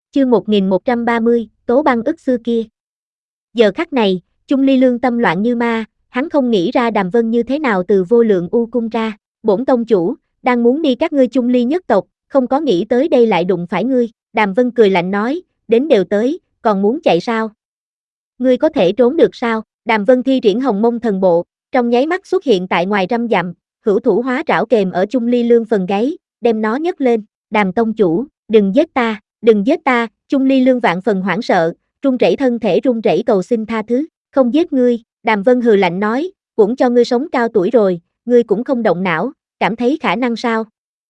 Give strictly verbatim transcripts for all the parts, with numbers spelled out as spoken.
Chương một nghìn một trăm ba mươi, Tố Băng ức xưa kia. Giờ khắc này, Chung Ly lương tâm loạn như ma, hắn không nghĩ ra Đàm Vân như thế nào từ vô lượng u cung ra. Bổn tông chủ, đang muốn đi các ngươi Chung Ly nhất tộc, không có nghĩ tới đây lại đụng phải ngươi. Đàm Vân cười lạnh nói, đến đều tới, còn muốn chạy sao? Ngươi có thể trốn được sao? Đàm Vân thi triển Hồng Mông thần bộ, trong nháy mắt xuất hiện tại ngoài trăm dặm, hữu thủ hóa trảo kềm ở Chung Ly lương phần gáy, đem nó nhấc lên. Đàm tông chủ, đừng giết ta, đừng giết ta. Chung Ly lương vạn phần hoảng sợ, run rẩy thân thể run rẩy cầu xin tha thứ. Không giết ngươi. Đàm Vân hừ lạnh nói, cũng cho ngươi sống cao tuổi rồi, ngươi cũng không động não, cảm thấy khả năng sao?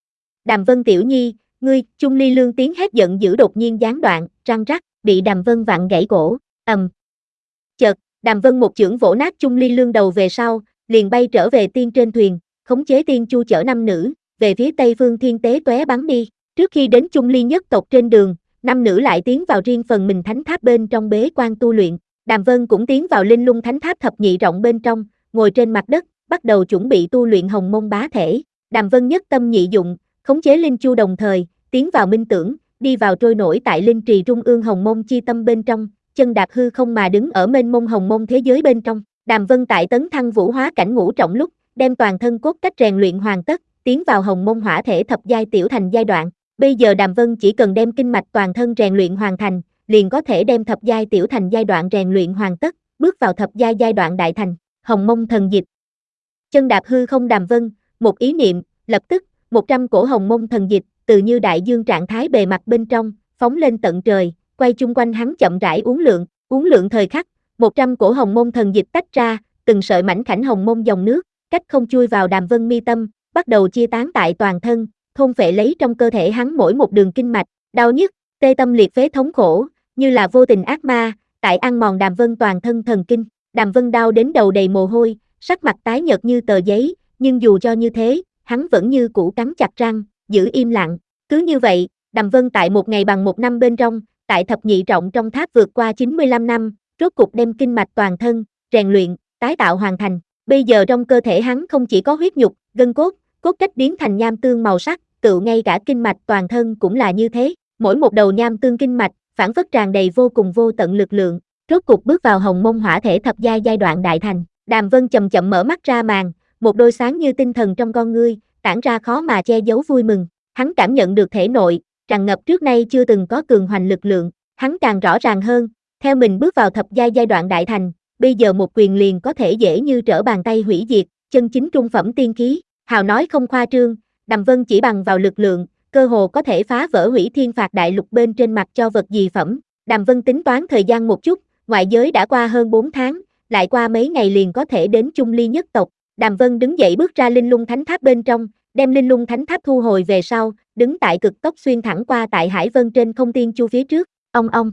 Đàm Vân tiểu nhi, ngươi. Chung Ly lương tiếng hét giận dữ đột nhiên gián đoạn, răng rắc, bị Đàm Vân vặn gãy cổ. Ầm. Chợt, Đàm Vân một chưởng vỗ nát Chung Ly lương đầu về sau, liền bay trở về tiên trên thuyền, khống chế tiên chu chở năm nữ, về phía Tây Phương Thiên Tế tóe bắn đi. Trước khi đến Chung Ly nhất tộc trên đường, năm nữ lại tiến vào riêng phần mình thánh tháp bên trong bế quan tu luyện. Đàm Vân cũng tiến vào Linh Lung thánh tháp thập nhị rộng bên trong, ngồi trên mặt đất, bắt đầu chuẩn bị tu luyện Hồng Mông bá thể. Đàm Vân nhất tâm nhị dụng, khống chế linh chu đồng thời, tiến vào minh tưởng, đi vào trôi nổi tại linh trì trung ương Hồng Mông chi tâm bên trong, chân đạp hư không mà đứng ở mênh mông Hồng Mông thế giới bên trong. Đàm Vân tại tấn thăng vũ hóa cảnh ngũ trọng lúc, đem toàn thân cốt cách rèn luyện hoàn tất, tiến vào Hồng Mông hỏa thể thập giai tiểu thành giai đoạn. Bây giờ Đàm Vân chỉ cần đem kinh mạch toàn thân rèn luyện hoàn thành, liền có thể đem thập giai tiểu thành giai đoạn rèn luyện hoàn tất, bước vào thập giai giai đoạn đại thành. Hồng Mông thần dịch. Chân đạp hư không Đàm Vân, một ý niệm, lập tức, một trăm cổ Hồng Mông thần dịch, từ như đại dương trạng thái bề mặt bên trong, phóng lên tận trời, quay chung quanh hắn chậm rãi uốn lượn, uốn lượn thời khắc, một trăm cổ Hồng Mông thần dịch tách ra, từng sợi mảnh khảnh Hồng Mông dòng nước, cách không chui vào Đàm Vân mi tâm, bắt đầu chia tán tại toàn thân, thôn phệ lấy trong cơ thể hắn mỗi một đường kinh mạch, đau nhức, tê tâm liệt phế thống khổ, như là vô tình ác ma, tại ăn mòn Đàm Vân toàn thân thần kinh. Đàm Vân đau đến đầu đầy mồ hôi, sắc mặt tái nhợt như tờ giấy, nhưng dù cho như thế, hắn vẫn như cũ cắn chặt răng, giữ im lặng. Cứ như vậy, Đàm Vân tại một ngày bằng một năm bên trong, tại thập nhị trọng trong tháp vượt qua chín mươi lăm năm, rốt cục đem kinh mạch toàn thân, rèn luyện, tái tạo hoàn thành. Bây giờ trong cơ thể hắn không chỉ có huyết nhục, gân cốt, cốt cách biến thành nham tương màu sắc, tựu ngay cả kinh mạch toàn thân cũng là như thế, mỗi một đầu nham tương kinh mạch, phản phất tràn đầy vô cùng vô tận lực lượng, rốt cục bước vào Hồng Mông hỏa thể thập giai giai đoạn đại thành. Đàm Vân chậm chậm mở mắt ra màn, một đôi sáng như tinh thần trong con ngươi, tản ra khó mà che giấu vui mừng. Hắn cảm nhận được thể nội, tràn ngập trước nay chưa từng có cường hoành lực lượng, hắn càng rõ ràng hơn, theo mình bước vào thập giai giai đoạn đại thành, bây giờ một quyền liền có thể dễ như trở bàn tay hủy diệt, chân chính trung phẩm tiên khí. Hào nói không khoa trương, Đàm Vân chỉ bằng vào lực lượng, cơ hồ có thể phá vỡ hủy thiên phạt đại lục bên trên mặt cho vật gì phẩm. Đàm Vân tính toán thời gian một chút, ngoại giới đã qua hơn bốn tháng, lại qua mấy ngày liền có thể đến Chung Ly nhất tộc. Đàm Vân đứng dậy bước ra Linh Lung thánh tháp bên trong, đem Linh Lung thánh tháp thu hồi về sau, đứng tại cực tốc xuyên thẳng qua tại Hải Vân trên không tiên chu phía trước. Ong ong.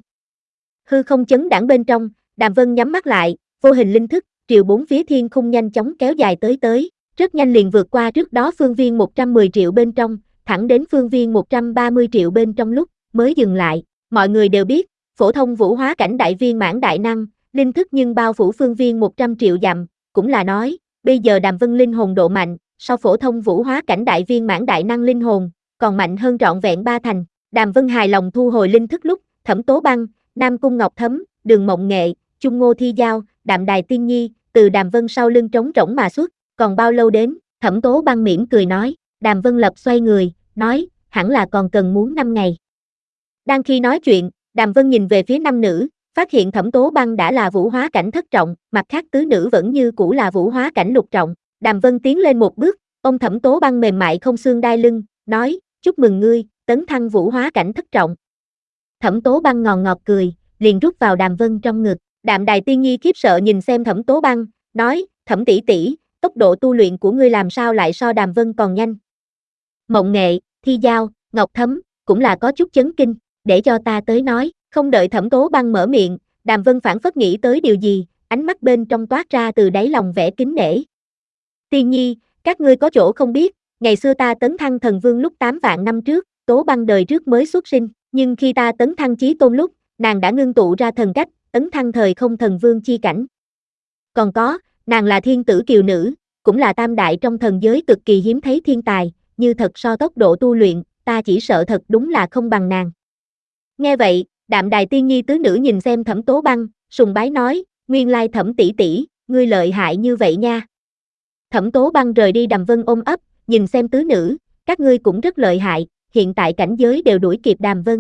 Hư không chấn đãng bên trong, Đàm Vân nhắm mắt lại, vô hình linh thức, triều bốn phía thiên khung nhanh chóng kéo dài tới tới, rất nhanh liền vượt qua trước đó phương viên một trăm mười triệu bên trong, thẳng đến phương viên một trăm ba mươi triệu bên trong lúc mới dừng lại. Mọi người đều biết, phổ thông vũ hóa cảnh đại viên mãn đại năng, linh thức nhưng bao phủ phương viên một trăm triệu dặm, cũng là nói, bây giờ Đàm Vân linh hồn độ mạnh, so phổ thông vũ hóa cảnh đại viên mãn đại năng linh hồn, còn mạnh hơn trọn vẹn ba thành. Đàm Vân hài lòng thu hồi linh thức lúc, Thẩm Tố Băng, Nam Cung Ngọc Thấm, Đường Mộng Nghệ, Chung Ngô Thi Giao, Đạm Đài Tiên Nhi, từ Đàm Vân sau lưng trống rỗng mà xuất, còn bao lâu đến? Thẩm Tố Băng mỉm cười nói. Đàm Vân Lập xoay người, nói, hẳn là còn cần muốn năm ngày. Đang khi nói chuyện, Đàm Vân nhìn về phía năm nữ, phát hiện Thẩm Tố Băng đã là vũ hóa cảnh thất trọng, mặt khác tứ nữ vẫn như cũ là vũ hóa cảnh lục trọng. Đàm Vân tiến lên một bước, ôm Thẩm Tố Băng mềm mại không xương đai lưng, nói, chúc mừng ngươi, tấn thăng vũ hóa cảnh thất trọng. Thẩm Tố Băng ngòn ngọt cười, liền rút vào Đàm Vân trong ngực. Đạm Đài Tiên Nhi khiếp sợ nhìn xem Thẩm Tố Băng, nói, Thẩm tỷ tỷ, tốc độ tu luyện của ngươi làm sao lại so Đàm Vân còn nhanh. Mộng Nghệ, Thi Giao, Ngọc Thấm, cũng là có chút chấn kinh, để cho ta tới nói. Không đợi Thẩm Tố Băng mở miệng, Đàm Vân phảng phất nghĩ tới điều gì, ánh mắt bên trong toát ra từ đáy lòng vẻ kính nể. Tiên Nhi, các ngươi có chỗ không biết, ngày xưa ta tấn thăng thần vương lúc tám vạn năm trước, Tố Băng đời trước mới xuất sinh, nhưng khi ta tấn thăng chí tôn lúc, nàng đã ngưng tụ ra thần cách, tấn thăng thời không thần vương chi cảnh. Còn có, nàng là thiên tử kiều nữ, cũng là tam đại trong thần giới cực kỳ hiếm thấy thiên tài, như thật so tốc độ tu luyện, ta chỉ sợ thật đúng là không bằng nàng. Nghe vậy, Đạm Đài Tiên Nhi tứ nữ nhìn xem Thẩm Tố Băng, sùng bái nói, nguyên lai Thẩm tỷ tỷ, ngươi lợi hại như vậy nha. Thẩm Tố Băng rời đi Đàm Vân ôm ấp, nhìn xem tứ nữ, các ngươi cũng rất lợi hại, hiện tại cảnh giới đều đuổi kịp Đàm Vân.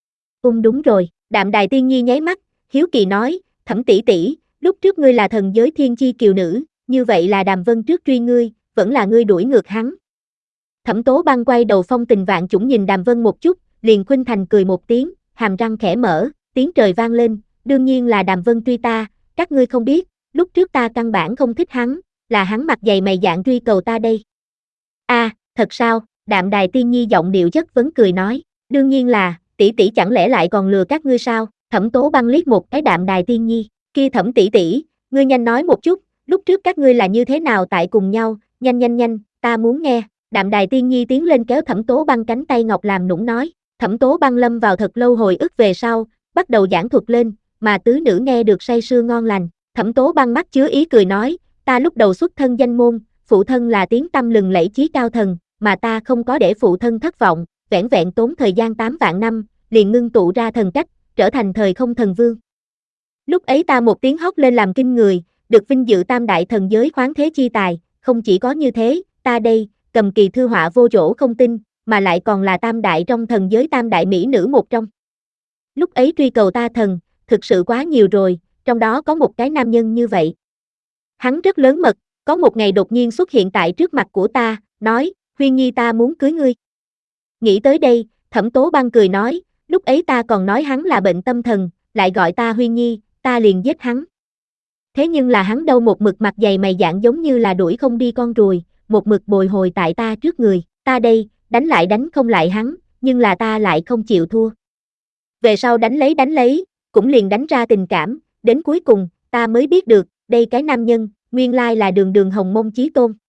Um đúng rồi, Đạm Đài Tiên Nhi nháy mắt, hiếu kỳ nói, Thẩm tỷ tỷ, lúc trước ngươi là thần giới thiên chi kiều nữ, như vậy là Đàm Vân trước truy ngươi, vẫn là ngươi đuổi ngược hắn. Thẩm Tố Băng quay đầu phong tình vạn chủng nhìn Đàm Vân một chút, liền khuynh thành cười một tiếng, hàm răng khẽ mở, tiếng trời vang lên, đương nhiên là Đàm Vân truy ta, các ngươi không biết, lúc trước ta căn bản không thích hắn, là hắn mặt dày mày dạn truy cầu ta đây. A, à, thật sao? Đạm Đài Tiên Nhi giọng điệu chất vấn cười nói, đương nhiên là, tỷ tỷ chẳng lẽ lại còn lừa các ngươi sao? Thẩm Tố Băng liếc một cái Đạm Đài Tiên Nhi, kia Thẩm tỷ tỷ, ngươi nhanh nói một chút, lúc trước các ngươi là như thế nào tại cùng nhau, nhanh nhanh nhanh, ta muốn nghe. Đạm Đài Tiên Nhi tiến lên kéo Thẩm Tố Băng cánh tay ngọc làm nũng nói, Thẩm Tố Băng lâm vào thật lâu hồi ức về sau, bắt đầu giảng thuật lên, mà tứ nữ nghe được say sưa ngon lành. Thẩm Tố Băng mắt chứa ý cười nói, ta lúc đầu xuất thân danh môn, phụ thân là tiếng tăm lừng lẫy chí cao thần, mà ta không có để phụ thân thất vọng, vẻn vẹn tốn thời gian tám vạn năm, liền ngưng tụ ra thần cách, trở thành thời không thần vương. Lúc ấy ta một tiếng hót lên làm kinh người, được vinh dự tam đại thần giới khoáng thế chi tài, không chỉ có như thế, ta đây, cầm kỳ thư họa vô chỗ không tin, mà lại còn là tam đại trong thần giới tam đại mỹ nữ một trong. Lúc ấy truy cầu ta thần, thực sự quá nhiều rồi, trong đó có một cái nam nhân như vậy. Hắn rất lớn mật, có một ngày đột nhiên xuất hiện tại trước mặt của ta, nói, Huyên Nhi ta muốn cưới ngươi. Nghĩ tới đây, Thẩm Tố Băng cười nói, lúc ấy ta còn nói hắn là bệnh tâm thần, lại gọi ta Huyên Nhi, ta liền giết hắn. Thế nhưng là hắn đâu một mực mặt dày mày dạn giống như là đuổi không đi con ruồi, một mực bồi hồi tại ta trước người, ta đây, đánh lại đánh không lại hắn, nhưng là ta lại không chịu thua. Về sau đánh lấy đánh lấy, cũng liền đánh ra tình cảm, đến cuối cùng, ta mới biết được, đây cái nam nhân, nguyên lai là Đường Đường Hồng Mông Chí Tôn.